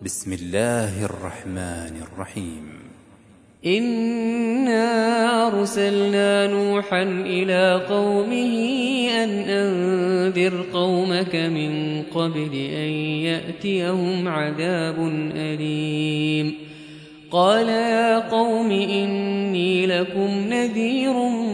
بسم الله الرحمن الرحيم. إنا أرسلنا نوحا إلى قومه أن أنذر قومك من قبل أن يأتيهم عذاب أليم. قال يا قوم إني لكم نذير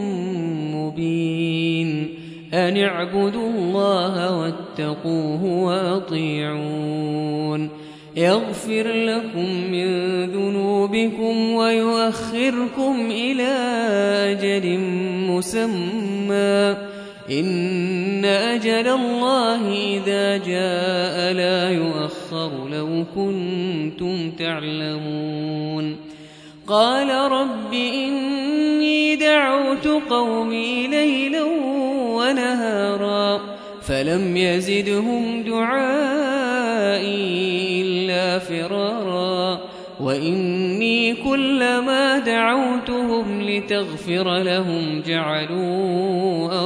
مبين أن اعبدوا الله واتقوه وأطيعون يغفر لكم من ذنوبكم ويؤخركم إلى أجل مسمى إن أجل الله إذا جاء لا يؤخر لو كنتم تعلمون. قال رب إني دعوت قومي ليلا ونهارا فلم يزدهم دعائي إلا فرارا وإني كلما دعوتهم لتغفر لهم جعلوا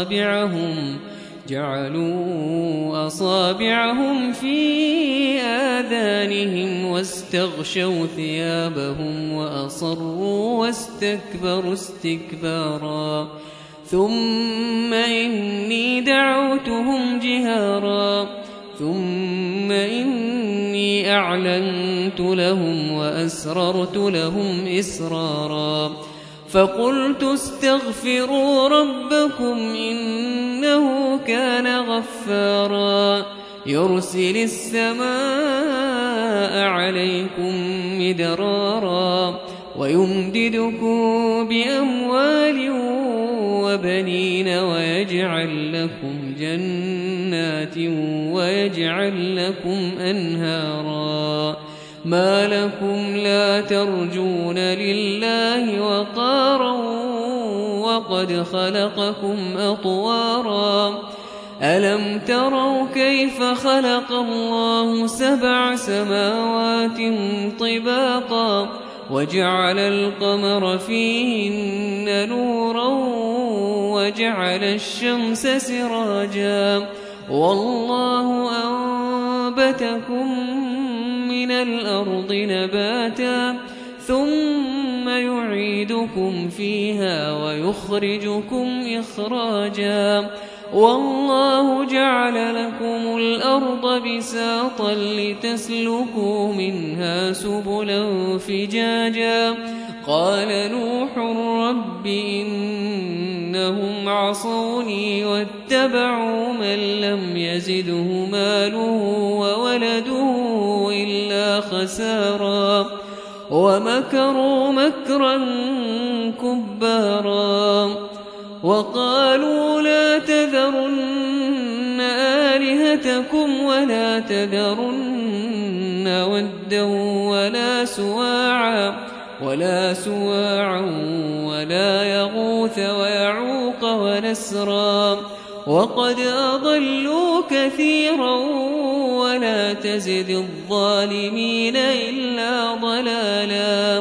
أصابعهم في آذانهم واستغشوا ثيابهم وأصروا واستكبروا استكبارا ثم إني دعوتهم جهارا ثم إني أعلنت لهم وأسررت لهم إسرارا فقلت استغفروا ربكم إنه كان غفارا يرسل السماء عليكم مدرارا ويمددكم بأموال وبنين ويجعل لكم جنات ويجعل لكم أنهارا ما لكم لا ترجون لله وقارا وقد خلقكم أطوارا ألم تروا كيف خلق الله 7 سماوات طباقا وجعل القمر فيهن نورا وجعل الشمس سراجا والله أنبتكم من الأرض نباتا ثم يعيدكم فيها ويخرجكم إخراجا والله جعل لكم الأرض بساطا لتسلكوا منها سبلا فجاجا قال نوح رب إنهم عصوني واتبعوا من لم يزده ماله وولده إلا خسارا ومكروا مكرا كبارا وقالوا لا تذرن آلهتكم ولا تذرن ودا ولا سواعا ولا يغوث ويعوق ونسرا وقد أضلوا كثيرا ولا تزد الظالمين إلا ضلالا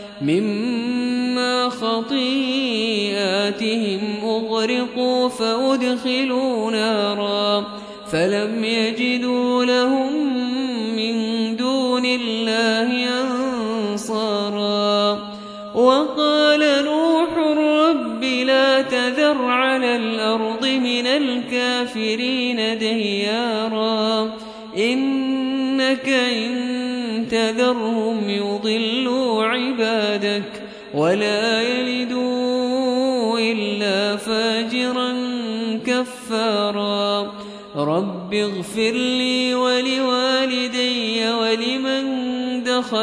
مما خطيئاتهم أغرقوا فأدخلوا نارا فلم يجدوا لهم من دون الله أنصارا وقال نوح رب لا تذر على الأرض من الكافرين ديارا إنك إن تذرهم يضلوا عبادك ولا يلدوا إلا فاجرا كفارا رب اغفر لي ولوالدي ولمن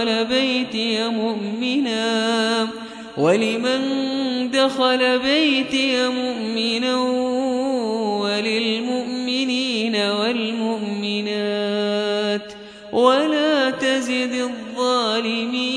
دخل بيتي مؤمنا وللمؤمنين والمؤمنات ولا تزد الظالمين